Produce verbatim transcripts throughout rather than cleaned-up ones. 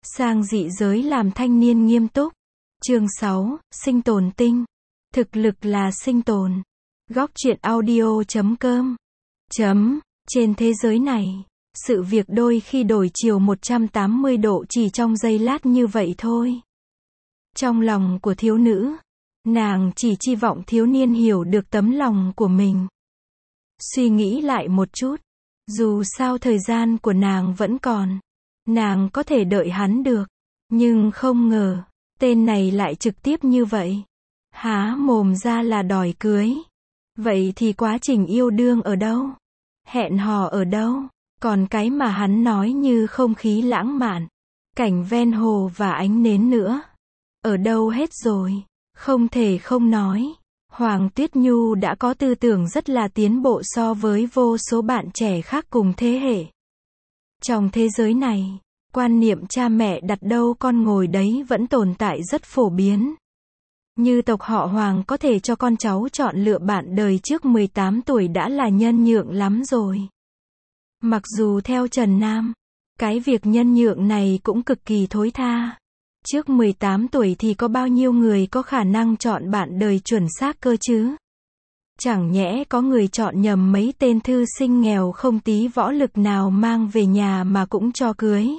Sang dị giới làm thanh niên nghiêm túc. Chương sáu, sinh tồn tinh. Thực lực là sinh tồn. Góc truyện audio chấm com. Chấm. Trên thế giới này, sự việc đôi khi đổi chiều một trăm tám mươi độ chỉ trong giây lát như vậy thôi. Trong lòng của thiếu nữ, nàng chỉ chi vọng thiếu niên hiểu được tấm lòng của mình. Suy nghĩ lại một chút, dù sao thời gian của nàng vẫn còn, nàng có thể đợi hắn được, nhưng không ngờ, tên này lại trực tiếp như vậy. Há mồm ra là đòi cưới. Vậy thì quá trình yêu đương ở đâu? Hẹn hò ở đâu? Còn cái mà hắn nói như không khí lãng mạn, cảnh ven hồ và ánh nến nữa, ở đâu hết rồi? Không thể không nói, Hoàng Tuyết Nhu đã có tư tưởng rất là tiến bộ so với vô số bạn trẻ khác cùng thế hệ. Trong thế giới này, quan niệm cha mẹ đặt đâu con ngồi đấy vẫn tồn tại rất phổ biến. Như tộc họ Hoàng có thể cho con cháu chọn lựa bạn đời trước mười tám tuổi đã là nhân nhượng lắm rồi. Mặc dù theo Trần Nam, cái việc nhân nhượng này cũng cực kỳ thối tha. Trước mười tám tuổi thì có bao nhiêu người có khả năng chọn bạn đời chuẩn xác cơ chứ? Chẳng nhẽ có người chọn nhầm mấy tên thư sinh nghèo không tí võ lực nào mang về nhà mà cũng cho cưới.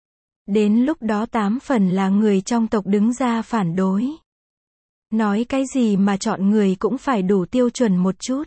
Đến lúc đó tám phần là người trong tộc đứng ra phản đối. Nói cái gì mà chọn người cũng phải đủ tiêu chuẩn một chút.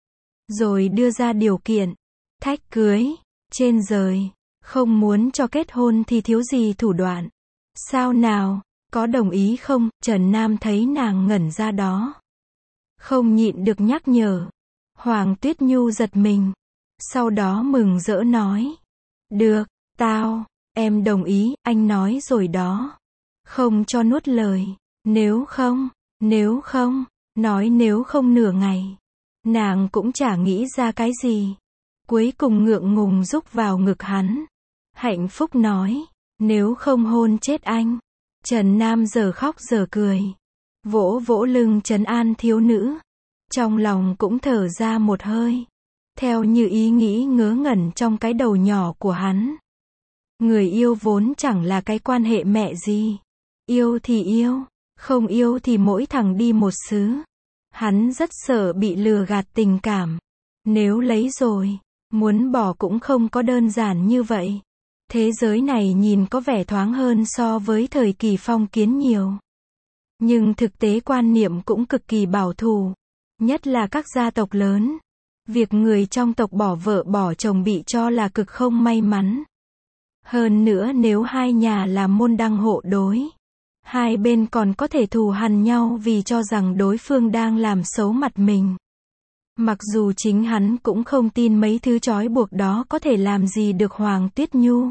Rồi đưa ra điều kiện, thách cưới, trên giời, không muốn cho kết hôn thì thiếu gì thủ đoạn. Sao nào, có đồng ý không? Trần Nam thấy nàng ngẩn ra đó, không nhịn được nhắc nhở. Hoàng Tuyết Nhu giật mình, sau đó mừng rỡ nói, được, tao, em đồng ý, anh nói rồi đó. Không cho nuốt lời, nếu không, nếu không, nói nếu không nửa ngày. Nàng cũng chả nghĩ ra cái gì. Cuối cùng ngượng ngùng rúc vào ngực hắn. Hạnh phúc nói, nếu không hôn chết anh. Trần Nam giờ khóc giờ cười, vỗ vỗ lưng trấn an thiếu nữ. Trong lòng cũng thở ra một hơi, theo như ý nghĩ ngớ ngẩn trong cái đầu nhỏ của hắn. Người yêu vốn chẳng là cái quan hệ mẹ gì. Yêu thì yêu, không yêu thì mỗi thằng đi một xứ. Hắn rất sợ bị lừa gạt tình cảm. Nếu lấy rồi, muốn bỏ cũng không có đơn giản như vậy. Thế giới này nhìn có vẻ thoáng hơn so với thời kỳ phong kiến nhiều. Nhưng thực tế quan niệm cũng cực kỳ bảo thủ. Nhất là các gia tộc lớn. Việc người trong tộc bỏ vợ bỏ chồng bị cho là cực không may mắn. Hơn nữa nếu hai nhà là môn đăng hộ đối, hai bên còn có thể thù hằn nhau vì cho rằng đối phương đang làm xấu mặt mình. Mặc dù chính hắn cũng không tin mấy thứ trói buộc đó có thể làm gì được Hoàng Tuyết Nhu.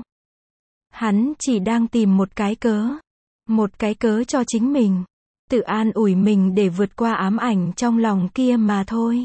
Hắn chỉ đang tìm một cái cớ. Một cái cớ cho chính mình. Tự an ủi mình để vượt qua ám ảnh trong lòng kia mà thôi.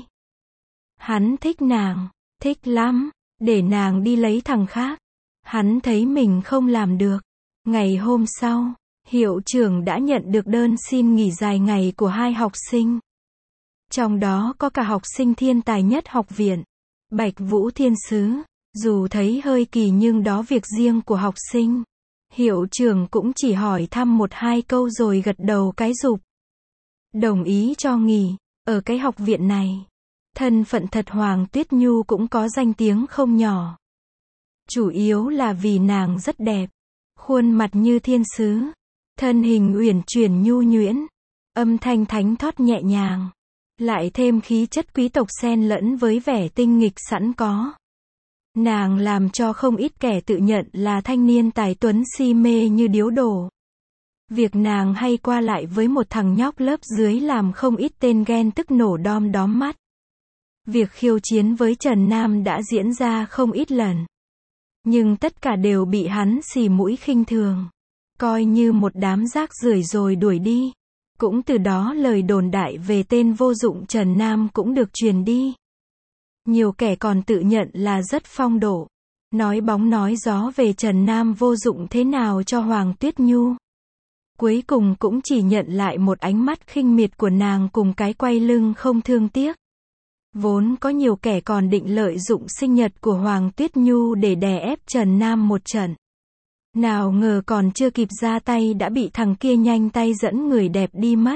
Hắn thích nàng. Thích lắm. Để nàng đi lấy thằng khác. Hắn thấy mình không làm được. Ngày hôm sau, hiệu trưởng đã nhận được đơn xin nghỉ dài ngày của hai học sinh. Trong đó có cả học sinh thiên tài nhất học viện, Bạch Vũ Thiên Sứ. Dù thấy hơi kỳ nhưng đó việc riêng của học sinh. Hiệu trưởng cũng chỉ hỏi thăm một hai câu rồi gật đầu cái rụp. Đồng ý cho nghỉ, ở cái học viện này. Thân phận thật Hoàng Tuyết Nhu cũng có danh tiếng không nhỏ. Chủ yếu là vì nàng rất đẹp. Khuôn mặt như thiên sứ. Thân hình uyển chuyển nhu nhuyễn. Âm thanh thánh thót nhẹ nhàng. Lại thêm khí chất quý tộc xen lẫn với vẻ tinh nghịch sẵn có. Nàng làm cho không ít kẻ tự nhận là thanh niên tài tuấn si mê như điếu đổ. Việc nàng hay qua lại với một thằng nhóc lớp dưới làm không ít tên ghen tức nổ đom đóm mắt. Việc khiêu chiến với Trần Nam đã diễn ra không ít lần. Nhưng tất cả đều bị hắn xì mũi khinh thường. Coi như một đám rác rưởi rồi đuổi đi. Cũng từ đó lời đồn đại về tên vô dụng Trần Nam cũng được truyền đi. Nhiều kẻ còn tự nhận là rất phong độ. Nói bóng nói gió về Trần Nam vô dụng thế nào cho Hoàng Tuyết Nhu. Cuối cùng cũng chỉ nhận lại một ánh mắt khinh miệt của nàng cùng cái quay lưng không thương tiếc. Vốn có nhiều kẻ còn định lợi dụng sinh nhật của Hoàng Tuyết Nhu để đè ép Trần Nam một trận. Nào ngờ còn chưa kịp ra tay đã bị thằng kia nhanh tay dẫn người đẹp đi mất.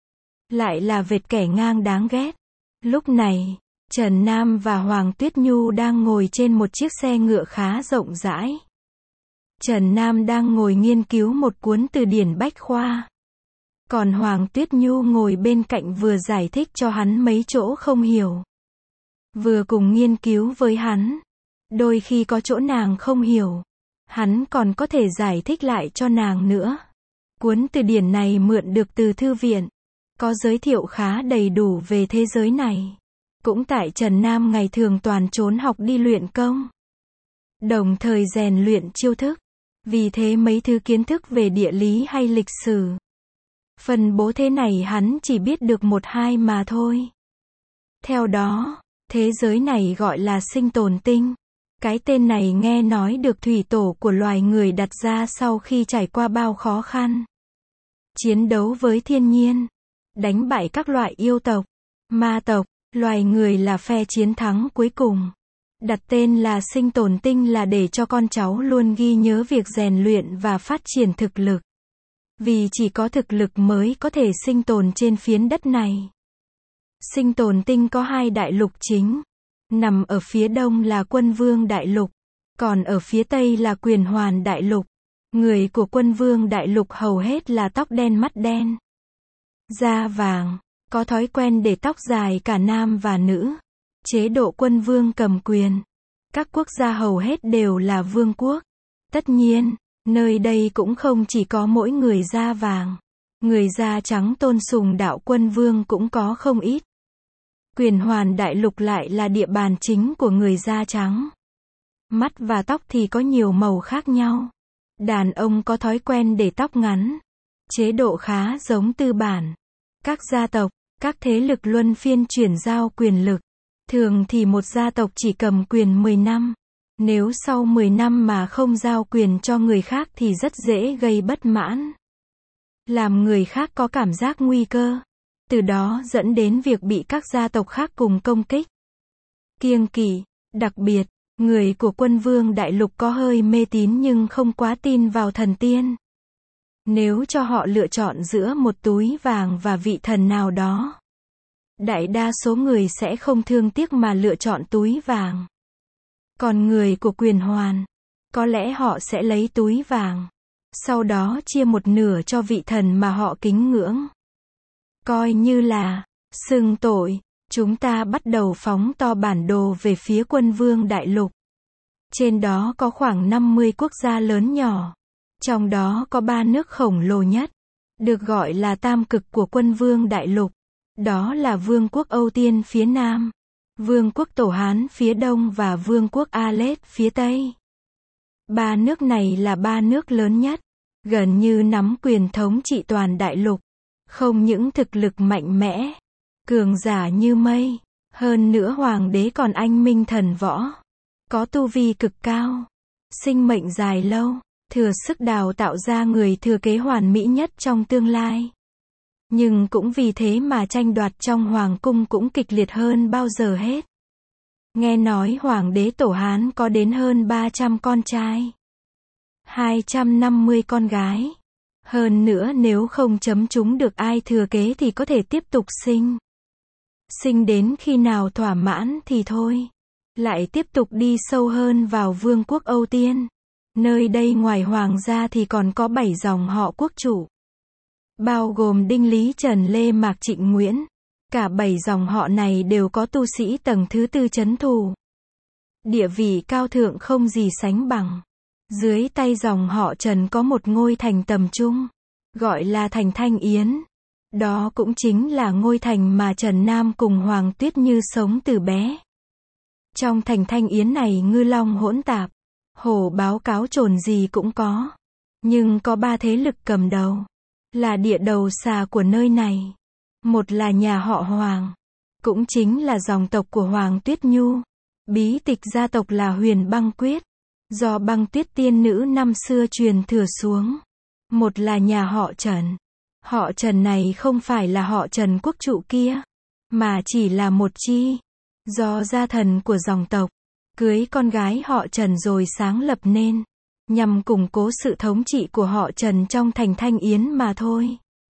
Lại là vệt kẻ ngang đáng ghét. Lúc này, Trần Nam và Hoàng Tuyết Nhu đang ngồi trên một chiếc xe ngựa khá rộng rãi. Trần Nam đang ngồi nghiên cứu một cuốn từ điển bách khoa. Còn Hoàng Tuyết Nhu ngồi bên cạnh vừa giải thích cho hắn mấy chỗ không hiểu. Vừa cùng nghiên cứu với hắn. Đôi khi có chỗ nàng không hiểu, hắn còn có thể giải thích lại cho nàng nữa. Cuốn từ điển này mượn được từ thư viện, có giới thiệu khá đầy đủ về thế giới này. Cũng tại Trần Nam ngày thường toàn trốn học đi luyện công, đồng thời rèn luyện chiêu thức. Vì thế mấy thứ kiến thức về địa lý hay lịch sử, phân bố thế này hắn chỉ biết được một hai mà thôi. Theo đó, thế giới này gọi là sinh tồn tinh. Cái tên này nghe nói được thủy tổ của loài người đặt ra sau khi trải qua bao khó khăn. Chiến đấu với thiên nhiên, đánh bại các loại yêu tộc, ma tộc, loài người là phe chiến thắng cuối cùng. Đặt tên là sinh tồn tinh là để cho con cháu luôn ghi nhớ việc rèn luyện và phát triển thực lực. Vì chỉ có thực lực mới có thể sinh tồn trên phiến đất này. Sinh tồn tinh có hai đại lục chính. Nằm ở phía đông là Quân Vương Đại Lục, còn ở phía tây là Quyền Hoàn Đại Lục. Người của Quân Vương Đại Lục hầu hết là tóc đen mắt đen, da vàng, có thói quen để tóc dài cả nam và nữ. Chế độ quân vương cầm quyền. Các quốc gia hầu hết đều là vương quốc. Tất nhiên, nơi đây cũng không chỉ có mỗi người da vàng. Người da trắng tôn sùng đạo quân vương cũng có không ít. Quyền Hoàn Đại Lục lại là địa bàn chính của người da trắng. Mắt và tóc thì có nhiều màu khác nhau. Đàn ông có thói quen để tóc ngắn. Chế độ khá giống tư bản. Các gia tộc, các thế lực luân phiên chuyển giao quyền lực. Thường thì một gia tộc chỉ cầm quyền mười năm. Nếu sau mười năm mà không giao quyền cho người khác thì rất dễ gây bất mãn. Làm người khác có cảm giác nguy cơ. Từ đó dẫn đến việc bị các gia tộc khác cùng công kích. Kiêng kỵ, đặc biệt, người của Quân Vương Đại Lục có hơi mê tín nhưng không quá tin vào thần tiên. Nếu cho họ lựa chọn giữa một túi vàng và vị thần nào đó, đại đa số người sẽ không thương tiếc mà lựa chọn túi vàng. Còn người của Quyền Hoàn, có lẽ họ sẽ lấy túi vàng, sau đó chia một nửa cho vị thần mà họ kính ngưỡng. Coi như là xưng tội. Chúng ta bắt đầu phóng to bản đồ về phía Quân Vương Đại Lục. Trên đó có khoảng năm mươi quốc gia lớn nhỏ. Trong đó có ba nước khổng lồ nhất, được gọi là tam cực của Quân Vương Đại Lục. Đó là Vương quốc Âu Tiên phía Nam, Vương quốc Tổ Hán phía Đông và Vương quốc A-Lết phía Tây. Ba nước này là ba nước lớn nhất, gần như nắm quyền thống trị toàn đại lục. Không những thực lực mạnh mẽ, cường giả như mây, hơn nữa hoàng đế còn anh minh thần võ, có tu vi cực cao, sinh mệnh dài lâu, thừa sức đào tạo ra người thừa kế hoàn mỹ nhất trong tương lai. Nhưng cũng vì thế mà tranh đoạt trong hoàng cung cũng kịch liệt hơn bao giờ hết. Nghe nói hoàng đế Tổ Hán có đến hơn ba trăm con trai, hai trăm năm mươi con gái. Hơn nữa nếu không chấm trúng được ai thừa kế thì có thể tiếp tục sinh. Sinh đến khi nào thỏa mãn thì thôi. Lại tiếp tục đi sâu hơn vào Vương quốc Âu Tiên. Nơi đây ngoài hoàng gia thì còn có bảy dòng họ quốc chủ. Bao gồm Đinh Lý Trần Lê Mạc Trịnh Nguyễn. Cả bảy dòng họ này đều có tu sĩ tầng thứ tư trấn thủ. Địa vị cao thượng không gì sánh bằng. Dưới tay dòng họ Trần có một ngôi thành tầm trung, gọi là thành Thanh Yến. Đó cũng chính là ngôi thành mà Trần Nam cùng Hoàng Tuyết Như sống từ bé. Trong thành Thanh Yến này ngư long hỗn tạp, hổ báo cáo trồn gì cũng có. Nhưng có ba thế lực cầm đầu, là địa đầu xà của nơi này. Một là nhà họ Hoàng, cũng chính là dòng tộc của Hoàng Tuyết Nhu. Bí tịch gia tộc là Huyền Băng Quyết, do Băng Tuyết tiên nữ năm xưa truyền thừa xuống. Một là nhà họ Trần. Họ Trần này không phải là họ Trần quốc trụ kia, mà chỉ là một chi, do gia thần của dòng tộc cưới con gái họ Trần rồi sáng lập nên. nhằm củng cố sự thống trị của họ Trần trong thành Thanh Yến mà thôi.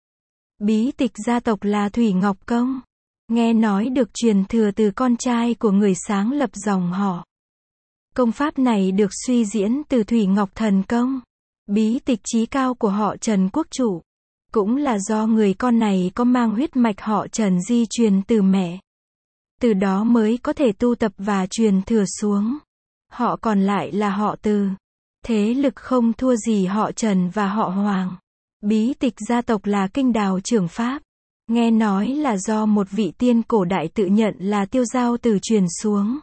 Bí tịch gia tộc là Thủy Ngọc Công. Nghe nói được truyền thừa từ con trai của người sáng lập dòng họ. Công pháp này được suy diễn từ Thủy Ngọc Thần Công. Bí tịch chí cao của họ Trần Quốc Chủ. Cũng là do người con này có mang huyết mạch họ Trần di truyền từ mẹ. Từ đó mới có thể tu tập và truyền thừa xuống. Họ còn lại là họ Từ. Thế lực không thua gì họ Trần và họ Hoàng. Bí tịch gia tộc là kinh đào trưởng pháp. Nghe nói là do một vị tiên cổ đại tự nhận là Tiêu Giao Tử truyền xuống.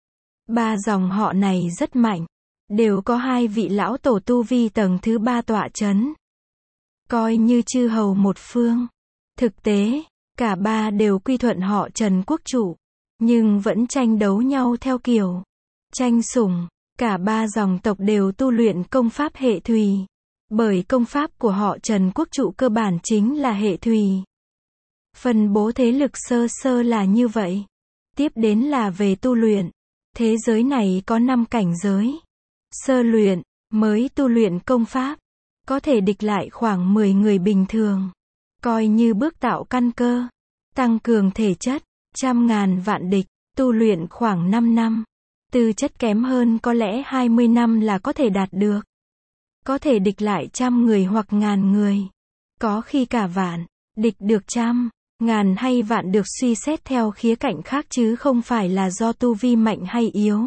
Ba dòng họ này rất mạnh. Đều có hai vị lão tổ tu vi tầng thứ ba tọa chấn. Coi như chư hầu một phương. Thực tế, cả ba đều quy thuận họ Trần Quốc Chủ. Nhưng vẫn tranh đấu nhau theo kiểu tranh sủng. Cả ba dòng tộc đều tu luyện công pháp hệ thủy. Bởi công pháp của họ Trần Quốc Chủ cơ bản chính là hệ thủy. Phân bố thế lực sơ sơ là như vậy. Tiếp đến là về tu luyện. Thế giới này có năm cảnh giới. Sơ luyện, mới tu luyện công pháp. Có thể địch lại khoảng mười người bình thường. Coi như bước tạo căn cơ. Tăng cường thể chất. Trăm ngàn vạn địch. Tu luyện khoảng năm năm. Tư chất kém hơn có lẽ hai mươi năm là có thể đạt được. Có thể địch lại trăm người hoặc ngàn người. Có khi cả vạn. Địch được trăm, ngàn hay vạn được suy xét theo khía cạnh khác chứ không phải là do tu vi mạnh hay yếu.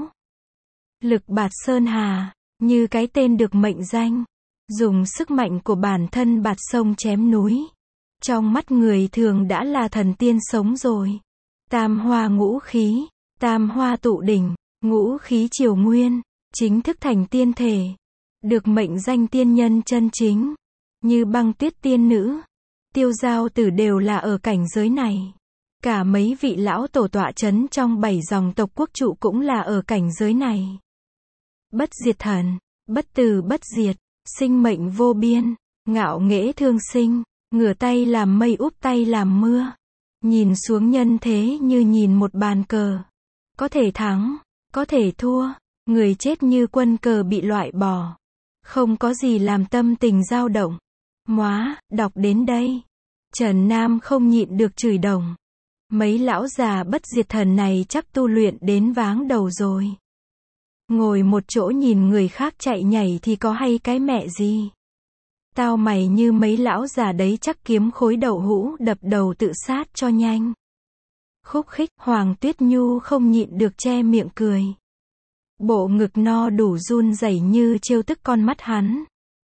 Lực bạt sơn hà, như cái tên được mệnh danh. Dùng sức mạnh của bản thân bạt sông chém núi. Trong mắt người thường đã là thần tiên sống rồi. Tam hoa ngũ khí, tam hoa tụ đỉnh, ngũ khí triều nguyên, chính thức thành tiên thể. Được mệnh danh tiên nhân chân chính. Như Băng Tuyết tiên nữ, Tiêu Giao Tử đều là ở cảnh giới này. Cả mấy vị lão tổ tọa chấn trong bảy dòng tộc quốc trụ cũng là ở cảnh giới này. Bất diệt thần, bất tử bất diệt, sinh mệnh vô biên, ngạo nghễ thương sinh, ngửa tay làm mây úp tay làm mưa. Nhìn xuống nhân thế như nhìn một bàn cờ. Có thể thắng, có thể thua, người chết như quân cờ bị loại bỏ. Không có gì làm tâm tình dao động. Móa, đọc đến đây. Trần Nam không nhịn được chửi đồng. Mấy lão già bất diệt thần này chắc tu luyện đến váng đầu rồi. Ngồi một chỗ nhìn người khác chạy nhảy thì có hay cái mẹ gì. Tao mày như mấy lão già đấy chắc kiếm khối đậu hũ đập đầu tự sát cho nhanh. Khúc khích, Hoàng Tuyết Nhu không nhịn được che miệng cười. Bộ ngực no đủ run rẩy như trêu tức con mắt hắn.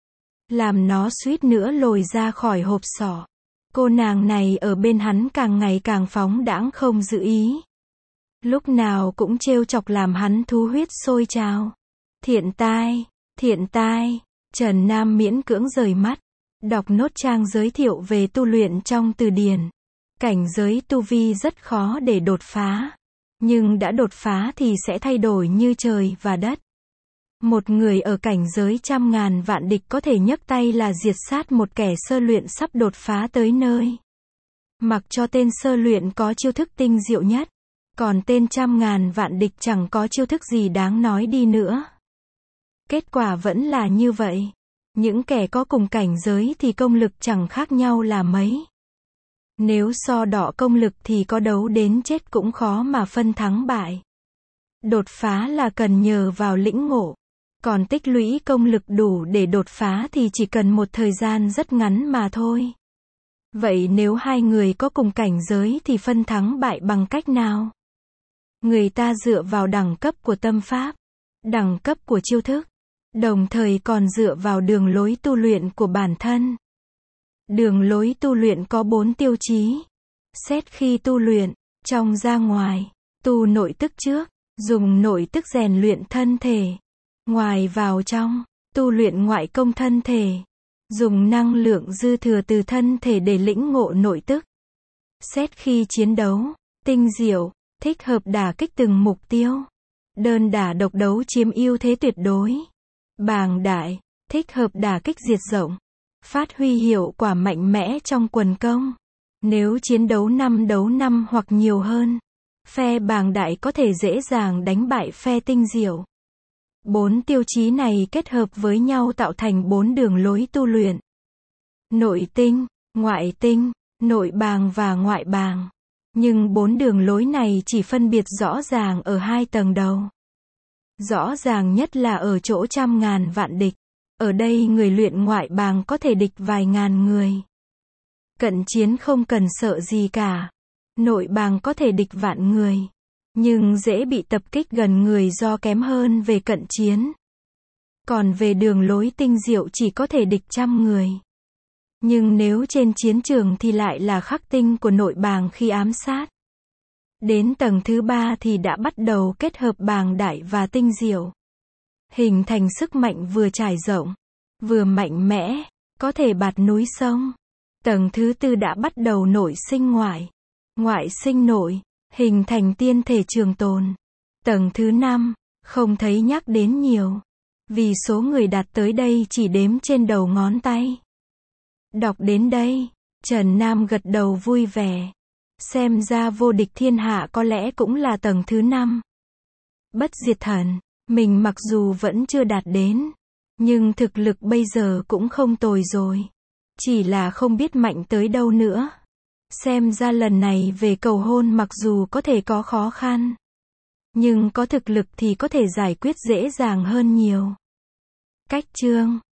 Làm nó suýt nữa lồi ra khỏi hộp sọ. Cô nàng này ở bên hắn càng ngày càng phóng đãng không giữ ý. Lúc nào cũng trêu chọc làm hắn thú huyết sôi trào. Thiện tai, thiện tai, Trần Nam miễn cưỡng rời mắt. Đọc nốt trang giới thiệu về tu luyện trong từ điển. Cảnh giới tu vi rất khó để đột phá. Nhưng đã đột phá thì sẽ thay đổi như trời và đất. Một người ở cảnh giới trăm ngàn vạn địch có thể nhấc tay là diệt sát một kẻ sơ luyện sắp đột phá tới nơi. Mặc cho tên sơ luyện có chiêu thức tinh diệu nhất. Còn tên trăm ngàn vạn địch chẳng có chiêu thức gì đáng nói đi nữa. Kết quả vẫn là như vậy. Những kẻ có cùng cảnh giới thì công lực chẳng khác nhau là mấy. Nếu so đọ công lực thì có đấu đến chết cũng khó mà phân thắng bại. Đột phá là cần nhờ vào lĩnh ngộ. Còn tích lũy công lực đủ để đột phá thì chỉ cần một thời gian rất ngắn mà thôi. Vậy nếu hai người có cùng cảnh giới thì phân thắng bại bằng cách nào? Người ta dựa vào đẳng cấp của tâm pháp, đẳng cấp của chiêu thức, đồng thời còn dựa vào đường lối tu luyện của bản thân. Đường lối tu luyện có bốn tiêu chí. Xét khi tu luyện, trong ra ngoài, tu nội tức trước, dùng nội tức rèn luyện thân thể. Ngoài vào trong, tu luyện ngoại công thân thể. Dùng năng lượng dư thừa từ thân thể để lĩnh ngộ nội tức. Xét khi chiến đấu, tinh diệu, thích hợp đả kích từng mục tiêu. Đơn đả độc đấu chiếm ưu thế tuyệt đối. Bàng đại, thích hợp đả kích diệt rộng. Phát huy hiệu quả mạnh mẽ trong quần công. Nếu chiến đấu năm đấu năm hoặc nhiều hơn, phe bàng đại có thể dễ dàng đánh bại phe tinh diệu. Bốn tiêu chí này kết hợp với nhau tạo thành bốn đường lối tu luyện. Nội tinh, ngoại tinh, nội bàng và ngoại bàng. Nhưng bốn đường lối này chỉ phân biệt rõ ràng ở hai tầng đầu. Rõ ràng nhất là ở chỗ trăm ngàn vạn địch. Ở đây người luyện ngoại bàng có thể địch vài ngàn người. Cận chiến không cần sợ gì cả. Nội bàng có thể địch vạn người. Nhưng dễ bị tập kích gần người do kém hơn về cận chiến. Còn về đường lối tinh diệu chỉ có thể địch trăm người. Nhưng nếu trên chiến trường thì lại là khắc tinh của nội bàng khi ám sát. Đến tầng thứ ba thì đã bắt đầu kết hợp bàng đại và tinh diệu. Hình thành sức mạnh vừa trải rộng, vừa mạnh mẽ, có thể bạt núi sông. Tầng thứ tư đã bắt đầu nội sinh ngoại, ngoại sinh nội, hình thành tiên thể trường tồn. Tầng thứ năm, không thấy nhắc đến nhiều. Vì số người đạt tới đây chỉ đếm trên đầu ngón tay. Đọc đến đây, Trần Nam gật đầu vui vẻ. Xem ra vô địch thiên hạ có lẽ cũng là tầng thứ năm. Bất diệt thần, mình mặc dù vẫn chưa đạt đến, nhưng thực lực bây giờ cũng không tồi rồi. Chỉ là không biết mạnh tới đâu nữa. Xem ra lần này về cầu hôn mặc dù có thể có khó khăn, nhưng có thực lực thì có thể giải quyết dễ dàng hơn nhiều. Cách chương